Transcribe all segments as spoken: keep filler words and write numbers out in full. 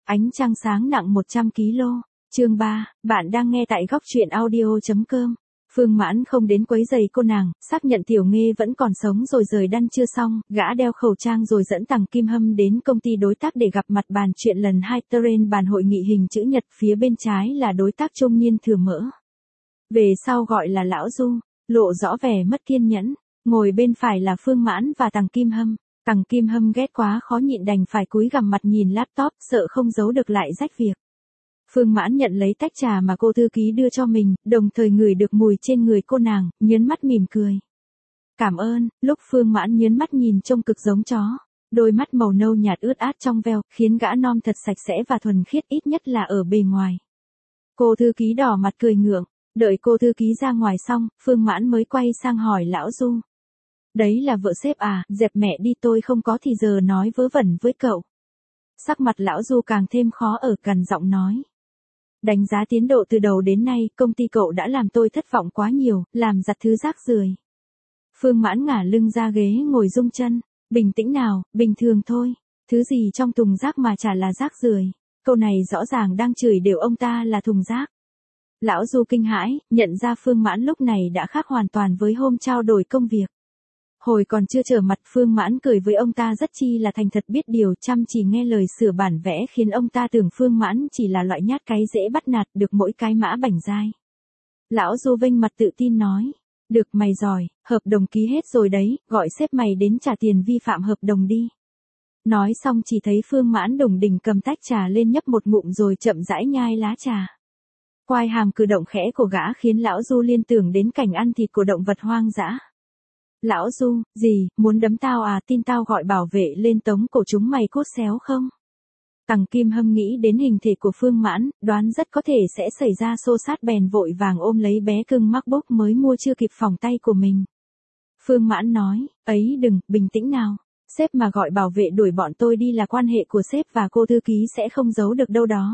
Ánh trăng sáng nặng một trăm ki lô gam. Chương ba, bạn đang nghe tại góc truyện audio.com. Phương Mãn không đến quấy giày cô nàng, xác nhận Tiểu Nghê vẫn còn sống rồi rời đăn chưa xong, gã đeo khẩu trang rồi dẫn Tằng Kim Hâm đến công ty đối tác để gặp mặt bàn chuyện lần hai. Terrain bàn hội nghị hình chữ nhật, phía bên trái là đối tác trung niên Thừa Mỡ. Về sau gọi là Lão Du, lộ rõ vẻ mất kiên nhẫn. Ngồi bên phải là Phương Mãn và Tằng Kim Hâm. Tằng Kim Hâm ghét quá khó nhịn đành phải cúi gằm mặt nhìn laptop, sợ không giấu được lại rách việc. Phương Mãn nhận lấy tách trà mà cô thư ký đưa cho mình, đồng thời ngửi được mùi trên người cô nàng, nhớn mắt mỉm cười. Cảm ơn. Lúc Phương Mãn nhớn mắt nhìn trông cực giống chó. Đôi mắt màu nâu nhạt ướt át trong veo, khiến gã non thật sạch sẽ và thuần khiết, ít nhất là ở bề ngoài. Cô thư ký đỏ mặt cười ngượng. Đợi cô thư ký ra ngoài xong, Phương Mãn mới quay sang hỏi Lão Du. Đấy là vợ sếp à? Dẹp mẹ đi, tôi không có thì giờ nói vớ vẩn với cậu. Sắc mặt Lão Du càng thêm khó ở, cằn giọng nói. Đánh giá tiến độ từ đầu đến nay, công ty cậu đã làm tôi thất vọng quá nhiều, làm giặt thứ rác rưởi. Phương Mãn ngả lưng ra ghế ngồi rung chân. Bình tĩnh nào, bình thường thôi. Thứ gì trong thùng rác mà chả là rác rưởi. Câu này rõ ràng đang chửi đều ông ta là thùng rác. Lão Du kinh hãi, nhận ra Phương Mãn lúc này đã khác hoàn toàn với hôm trao đổi công việc. Hồi còn chưa trở mặt, Phương Mãn cười với ông ta rất chi là thành thật, biết điều, chăm chỉ nghe lời sửa bản vẽ, khiến ông ta tưởng Phương Mãn chỉ là loại nhát cái dễ bắt nạt, được mỗi cái mã bảnh dai. Lão Du vênh mặt tự tin nói. Được, mày giỏi, hợp đồng ký hết rồi đấy, gọi sếp mày đến trả tiền vi phạm hợp đồng đi. Nói xong chỉ thấy Phương Mãn đùng đỉnh cầm tách trà lên nhấp một ngụm rồi chậm rãi nhai lá trà. Quai hàm cử động khẽ của gã khiến Lão Du liên tưởng đến cảnh ăn thịt của động vật hoang dã. Lão Du, gì, muốn đấm tao à? Tin tao gọi bảo vệ lên tống cổ chúng mày cút xéo không? Tằng Kim Hâm nghĩ đến hình thể của Phương Mãn, đoán rất có thể sẽ xảy ra xô xát, bèn vội vàng ôm lấy bé cưng MacBook mới mua chưa kịp phòng tay của mình. Phương Mãn nói, ấy đừng, bình tĩnh nào. Sếp mà gọi bảo vệ đuổi bọn tôi đi là quan hệ của sếp và cô thư ký sẽ không giấu được đâu đó.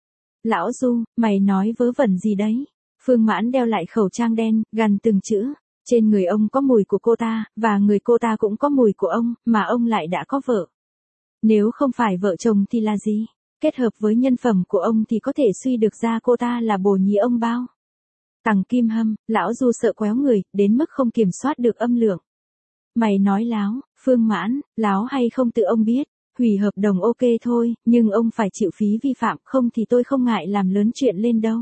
Lão Du, mày nói vớ vẩn gì đấy? Phương Mãn đeo lại khẩu trang đen, gằn từng chữ. Trên người ông có mùi của cô ta, và người cô ta cũng có mùi của ông, mà ông lại đã có vợ. Nếu không phải vợ chồng thì là gì? Kết hợp với nhân phẩm của ông thì có thể suy được ra cô ta là bồ nhí ông bao. Tằng Kim Hâm, Lão Du sợ quéo người, đến mức không kiểm soát được âm lượng. Mày nói láo, Phương Mãn, láo hay không tự ông biết. Hủy hợp đồng ok thôi, nhưng ông phải chịu phí vi phạm, không thì tôi không ngại làm lớn chuyện lên đâu.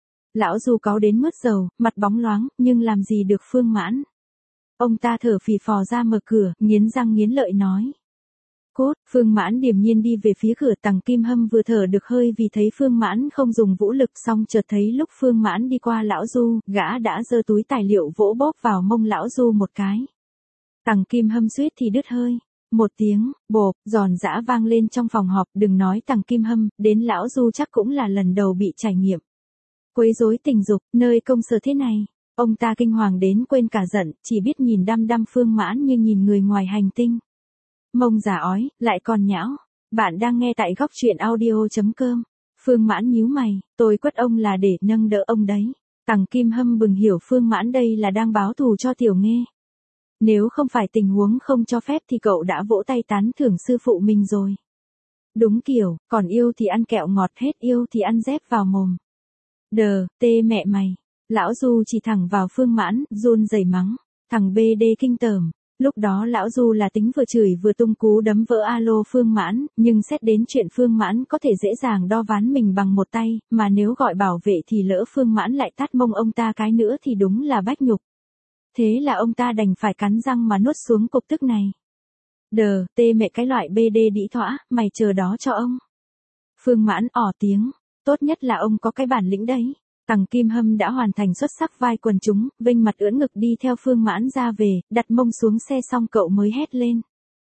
Lão Du cáu đến mướt dầu, mặt bóng loáng, nhưng làm gì được Phương Mãn. Ông ta thở phì phò ra mở cửa, nghiến răng nghiến lợi nói. Cốt, Phương Mãn điềm nhiên đi về phía cửa. Tằng Kim Hâm vừa thở được hơi vì thấy Phương Mãn không dùng vũ lực, xong chợt thấy lúc Phương Mãn đi qua Lão Du, gã đã giơ túi tài liệu vỗ bóp vào mông Lão Du một cái. Tằng Kim Hâm suýt thì đứt hơi. Một tiếng, bộp, giòn giã vang lên trong phòng họp. Đừng nói Tằng Kim Hâm, đến Lão Du chắc cũng là lần đầu bị trải nghiệm quấy rối tình dục, nơi công sở thế này. Ông ta kinh hoàng đến quên cả giận, chỉ biết nhìn đăm đăm Phương Mãn như nhìn người ngoài hành tinh. Mông giả ói, lại còn nhão. Bạn đang nghe tại góc truyện audio.com. Phương Mãn nhíu mày, tôi quất ông là để nâng đỡ ông đấy. Tằng Kim Hâm bừng hiểu Phương Mãn đây là đang báo thù cho Tiểu Nghê. Nếu không phải tình huống không cho phép thì cậu đã vỗ tay tán thưởng sư phụ mình rồi. Đúng kiểu, còn yêu thì ăn kẹo ngọt, hết yêu thì ăn dép vào mồm. Đờ, tê mẹ mày. Lão Du chỉ thẳng vào Phương Mãn, run rẩy mắng. Thằng bê đê kinh tởm. Lúc đó Lão Du là tính vừa chửi vừa tung cú đấm vỡ alo Phương Mãn, nhưng xét đến chuyện Phương Mãn có thể dễ dàng đo ván mình bằng một tay, mà nếu gọi bảo vệ thì lỡ Phương Mãn lại tát mông ông ta cái nữa thì đúng là bách nhục. Thế là ông ta đành phải cắn răng mà nuốt xuống cục tức này. Đờ, tê mẹ cái loại bê đê đĩ thõa, mày chờ đó cho ông. Phương Mãn ỏ tiếng. Tốt nhất là ông có cái bản lĩnh đấy. Tằng Kim Hâm đã hoàn thành xuất sắc vai quần chúng, vênh mặt ưỡn ngực đi theo Phương Mãn ra về, đặt mông xuống xe xong cậu mới hét lên.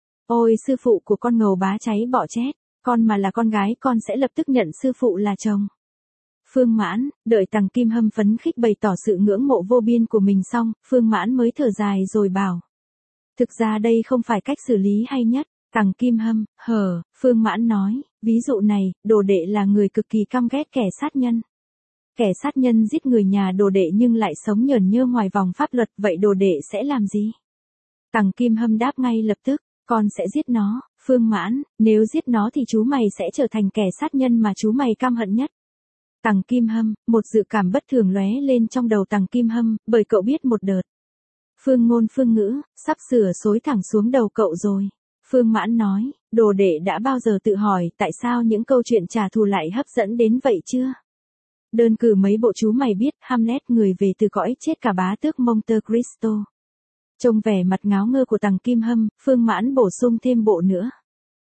Ôi sư phụ của con ngầu bá cháy bọ chết, con mà là con gái con sẽ lập tức nhận sư phụ là chồng. Phương Mãn, đợi Tằng Kim Hâm phấn khích bày tỏ sự ngưỡng mộ vô biên của mình xong, Phương Mãn mới thở dài rồi bảo. Thực ra đây không phải cách xử lý hay nhất. Tằng Kim Hâm, hờ, Phương Mãn nói, ví dụ này, đồ đệ là người cực kỳ căm ghét kẻ sát nhân. Kẻ sát nhân giết người nhà đồ đệ nhưng lại sống nhởn nhơ ngoài vòng pháp luật, vậy đồ đệ sẽ làm gì? Tằng Kim Hâm đáp ngay lập tức, con sẽ giết nó. Phương Mãn, nếu giết nó thì chú mày sẽ trở thành kẻ sát nhân mà chú mày căm hận nhất. Tằng Kim Hâm, một dự cảm bất thường lóe lên trong đầu Tằng Kim Hâm, bởi cậu biết một đợt. Phương Ngôn Phương Ngữ, sắp sửa xối thẳng xuống đầu cậu rồi. Phương Mãn nói, đồ đệ đã bao giờ tự hỏi tại sao những câu chuyện trả thù lại hấp dẫn đến vậy chưa? Đơn cử mấy bộ chú mày biết, Hamlet người về từ cõi chết cả bá tước Monte Cristo. Trông vẻ mặt ngáo ngơ của Tằng Kim Hâm, Phương Mãn bổ sung thêm bộ nữa.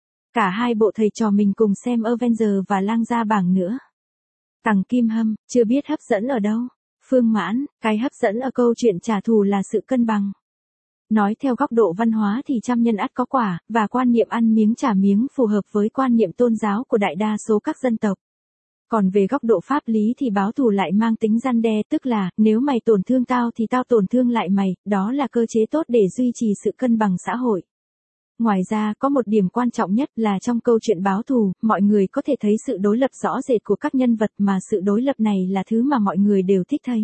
Cả hai bộ thầy trò mình cùng xem Avenger và Lang Gia Bảng nữa. Tằng Kim Hâm, chưa biết hấp dẫn ở đâu. Phương Mãn, cái hấp dẫn ở câu chuyện trả thù là sự cân bằng. Nói theo góc độ văn hóa thì trăm nhân ắt có quả, và quan niệm ăn miếng trả miếng phù hợp với quan niệm tôn giáo của đại đa số các dân tộc. Còn về góc độ pháp lý thì báo thù lại mang tính răn đe, tức là, nếu mày tổn thương tao thì tao tổn thương lại mày, đó là cơ chế tốt để duy trì sự cân bằng xã hội. Ngoài ra, có một điểm quan trọng nhất là trong câu chuyện báo thù, mọi người có thể thấy sự đối lập rõ rệt của các nhân vật mà sự đối lập này là thứ mà mọi người đều thích thấy.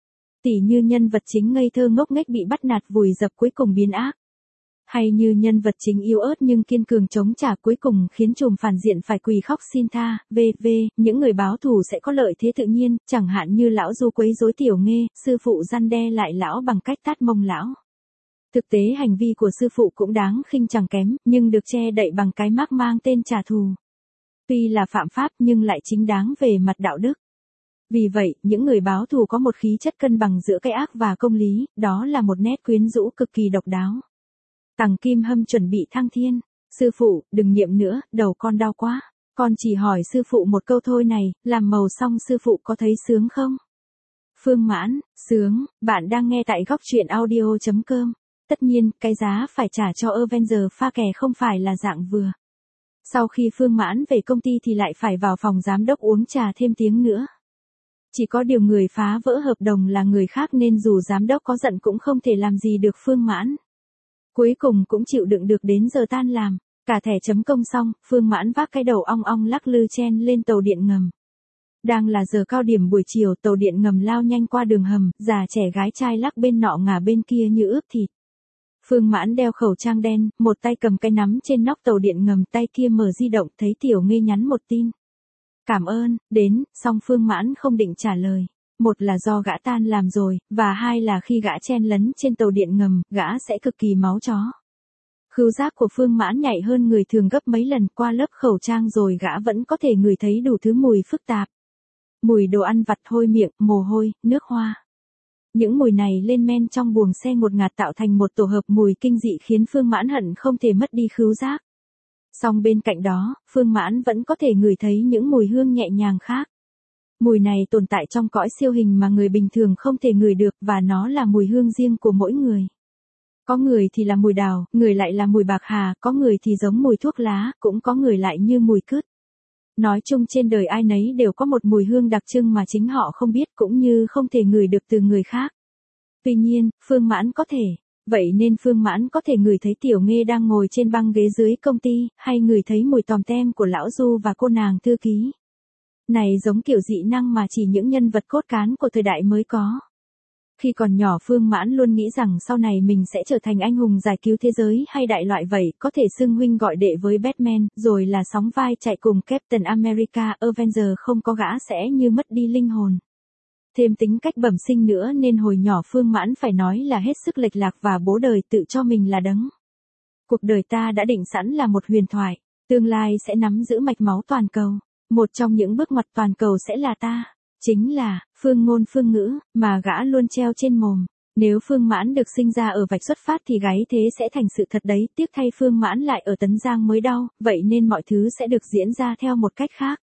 Tỉ như nhân vật chính ngây thơ ngốc nghếch bị bắt nạt vùi dập cuối cùng biến ác. Hay như nhân vật chính yếu ớt nhưng kiên cường chống trả cuối cùng khiến trùm phản diện phải quỳ khóc xin tha, vân vân Những người báo thù sẽ có lợi thế tự nhiên, chẳng hạn như lão Du quấy rối Tiểu Nghê, sư phụ răn đe lại lão bằng cách tát mông lão. Thực tế hành vi của sư phụ cũng đáng khinh chẳng kém, nhưng được che đậy bằng cái mác mang tên trả thù. Tuy là phạm pháp nhưng lại chính đáng về mặt đạo đức. Vì vậy, những người báo thù có một khí chất cân bằng giữa cái ác và công lý, đó là một nét quyến rũ cực kỳ độc đáo. Tằng Kim Hâm chuẩn bị thăng thiên. Sư phụ, đừng niệm nữa, đầu con đau quá. Con chỉ hỏi sư phụ một câu thôi này, làm màu xong sư phụ có thấy sướng không? Phương Mãn, sướng, bạn đang nghe tại góc truyện audio chấm com. Tất nhiên, cái giá phải trả cho Avenger pha kè không phải là dạng vừa. Sau khi Phương Mãn về công ty thì lại phải vào phòng giám đốc uống trà thêm tiếng nữa. Chỉ có điều người phá vỡ hợp đồng là người khác nên dù giám đốc có giận cũng không thể làm gì được Phương Mãn. Cuối cùng cũng chịu đựng được đến giờ tan làm, cả thẻ chấm công xong, Phương Mãn vác cái đầu ong ong lắc lư chen lên tàu điện ngầm. Đang là giờ cao điểm buổi chiều, tàu điện ngầm lao nhanh qua đường hầm, già trẻ gái trai lắc bên nọ ngả bên kia như ướp thịt. Phương Mãn đeo khẩu trang đen, một tay cầm cái nắm trên nóc tàu điện ngầm, tay kia mở di động, thấy Tiểu Nghê nhắn một tin. Cảm ơn, đến, song Phương Mãn không định trả lời. Một là do gã tan làm rồi, và hai là khi gã chen lấn trên tàu điện ngầm, gã sẽ cực kỳ máu chó. Khứu giác của Phương Mãn nhạy hơn người thường gấp mấy lần, qua lớp khẩu trang rồi gã vẫn có thể ngửi thấy đủ thứ mùi phức tạp. Mùi đồ ăn vặt hôi miệng, mồ hôi, nước hoa. Những mùi này lên men trong buồng xe ngột ngạt tạo thành một tổ hợp mùi kinh dị khiến Phương Mãn hận không thể mất đi khứu giác. Song bên cạnh đó, Phương Mãn vẫn có thể ngửi thấy những mùi hương nhẹ nhàng khác. Mùi này tồn tại trong cõi siêu hình mà người bình thường không thể ngửi được và nó là mùi hương riêng của mỗi người. Có người thì là mùi đào, người lại là mùi bạc hà, có người thì giống mùi thuốc lá, cũng có người lại như mùi cứt. Nói chung trên đời ai nấy đều có một mùi hương đặc trưng mà chính họ không biết cũng như không thể ngửi được từ người khác. Tuy nhiên, Phương Mãn có thể. Vậy nên Phương Mãn có thể ngửi thấy Tiểu Nghê đang ngồi trên băng ghế dưới công ty, hay ngửi thấy mùi tòm tem của lão Du và cô nàng thư ký. Này giống kiểu dị năng mà chỉ những nhân vật cốt cán của thời đại mới có. Khi còn nhỏ Phương Mãn luôn nghĩ rằng sau này mình sẽ trở thành anh hùng giải cứu thế giới hay đại loại vậy, có thể xưng huynh gọi đệ với Batman, rồi là sóng vai chạy cùng Captain America, Avenger không có gã sẽ như mất đi linh hồn. Thêm tính cách bẩm sinh nữa nên hồi nhỏ Phương Mãn phải nói là hết sức lệch lạc và bố đời tự cho mình là đấng. Cuộc đời ta đã định sẵn là một huyền thoại, tương lai sẽ nắm giữ mạch máu toàn cầu. Một trong những bước ngoặt toàn cầu sẽ là ta, chính là, Phương Ngôn Phương Ngữ, mà gã luôn treo trên mồm. Nếu Phương Mãn được sinh ra ở vạch xuất phát thì gáy thế sẽ thành sự thật đấy, tiếc thay Phương Mãn lại ở Tấn Giang mới đau, vậy nên mọi thứ sẽ được diễn ra theo một cách khác.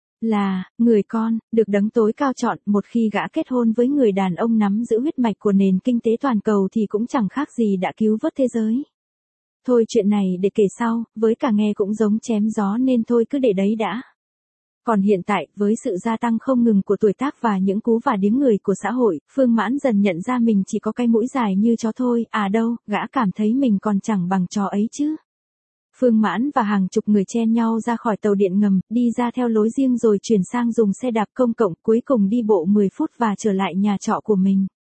Là, người con, được đấng tối cao chọn, một khi gã kết hôn với người đàn ông nắm giữ huyết mạch của nền kinh tế toàn cầu thì cũng chẳng khác gì đã cứu vớt thế giới. Thôi chuyện này để kể sau, với cả nghe cũng giống chém gió nên thôi cứ để đấy đã. Còn hiện tại, với sự gia tăng không ngừng của tuổi tác và những cú vả điếng người của xã hội, Phương Mãn dần nhận ra mình chỉ có cái mũi dài như chó thôi, à đâu, gã cảm thấy mình còn chẳng bằng chó ấy chứ. Phương Mãn và hàng chục người chen nhau ra khỏi tàu điện ngầm, đi ra theo lối riêng rồi chuyển sang dùng xe đạp công cộng, cuối cùng đi bộ mười phút và trở lại nhà trọ của mình.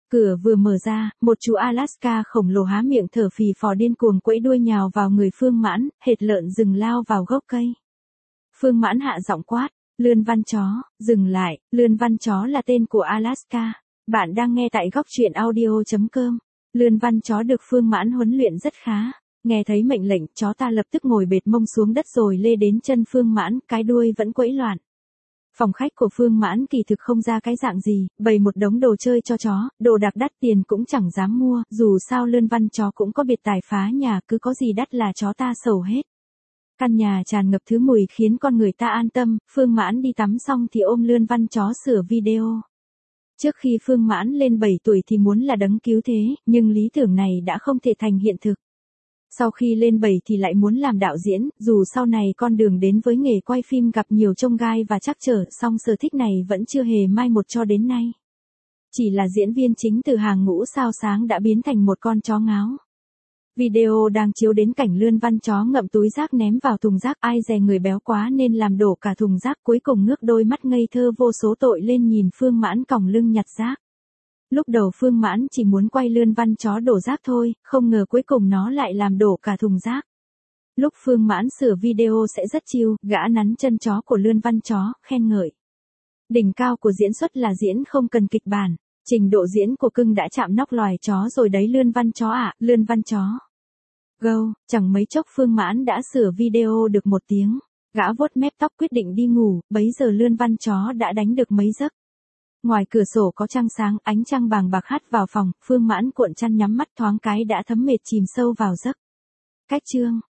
Cửa vừa mở ra, một chú Alaska khổng lồ há miệng thở phì phò điên cuồng quẫy đuôi nhào vào người Phương Mãn, hệt lợn rừng lao vào gốc cây. Phương Mãn hạ giọng quát, Lươn Văn Chó, dừng lại, Lươn Văn Chó là tên của Alaska. Bạn đang nghe tại góc truyện audio.com. Lươn Văn Chó được Phương Mãn huấn luyện rất khá. Nghe thấy mệnh lệnh, chó ta lập tức ngồi bệt mông xuống đất rồi lê đến chân Phương Mãn, cái đuôi vẫn quẫy loạn. Phòng khách của Phương Mãn kỳ thực không ra cái dạng gì, bày một đống đồ chơi cho chó, đồ đạc đắt tiền cũng chẳng dám mua, dù sao Lươn Văn Chó cũng có biệt tài phá nhà, cứ có gì đắt là chó ta sầu hết. Căn nhà tràn ngập thứ mùi khiến con người ta an tâm, Phương Mãn đi tắm xong thì ôm Lươn Văn Chó sửa video. Trước khi Phương Mãn lên bảy tuổi thì muốn là đấng cứu thế, nhưng lý tưởng này đã không thể thành hiện thực. Sau khi lên bảy thì lại muốn làm đạo diễn, dù sau này con đường đến với nghề quay phim gặp nhiều chông gai và trắc trở, song sở thích này vẫn chưa hề mai một cho đến nay. Chỉ là diễn viên chính từ hàng ngũ sao sáng đã biến thành một con chó ngáo. Video đang chiếu đến cảnh Lươn Văn Chó ngậm túi rác ném vào thùng rác, ai dè người béo quá nên làm đổ cả thùng rác, cuối cùng ngước đôi mắt ngây thơ vô số tội lên nhìn Phương Mãn còng lưng nhặt rác. Lúc đầu Phương Mãn chỉ muốn quay Lươn Văn Chó đổ rác thôi, không ngờ cuối cùng nó lại làm đổ cả thùng rác. Lúc Phương Mãn sửa video sẽ rất chill, gã nắn chân chó của Lươn Văn Chó, khen ngợi. Đỉnh cao của diễn xuất là diễn không cần kịch bản, trình độ diễn của cưng đã chạm nóc loài chó rồi đấy Lươn Văn Chó ạ, à, Lươn Văn Chó. Go, chẳng mấy chốc Phương Mãn đã sửa video được một tiếng, gã vuốt mép tóc quyết định đi ngủ, bấy giờ Lươn Văn Chó đã đánh được mấy giấc. Ngoài cửa sổ có trăng sáng, ánh trăng vàng bạc hắt vào phòng, Phương Mãn cuộn chăn nhắm mắt thoáng cái đã thấm mệt chìm sâu vào giấc. Cách chương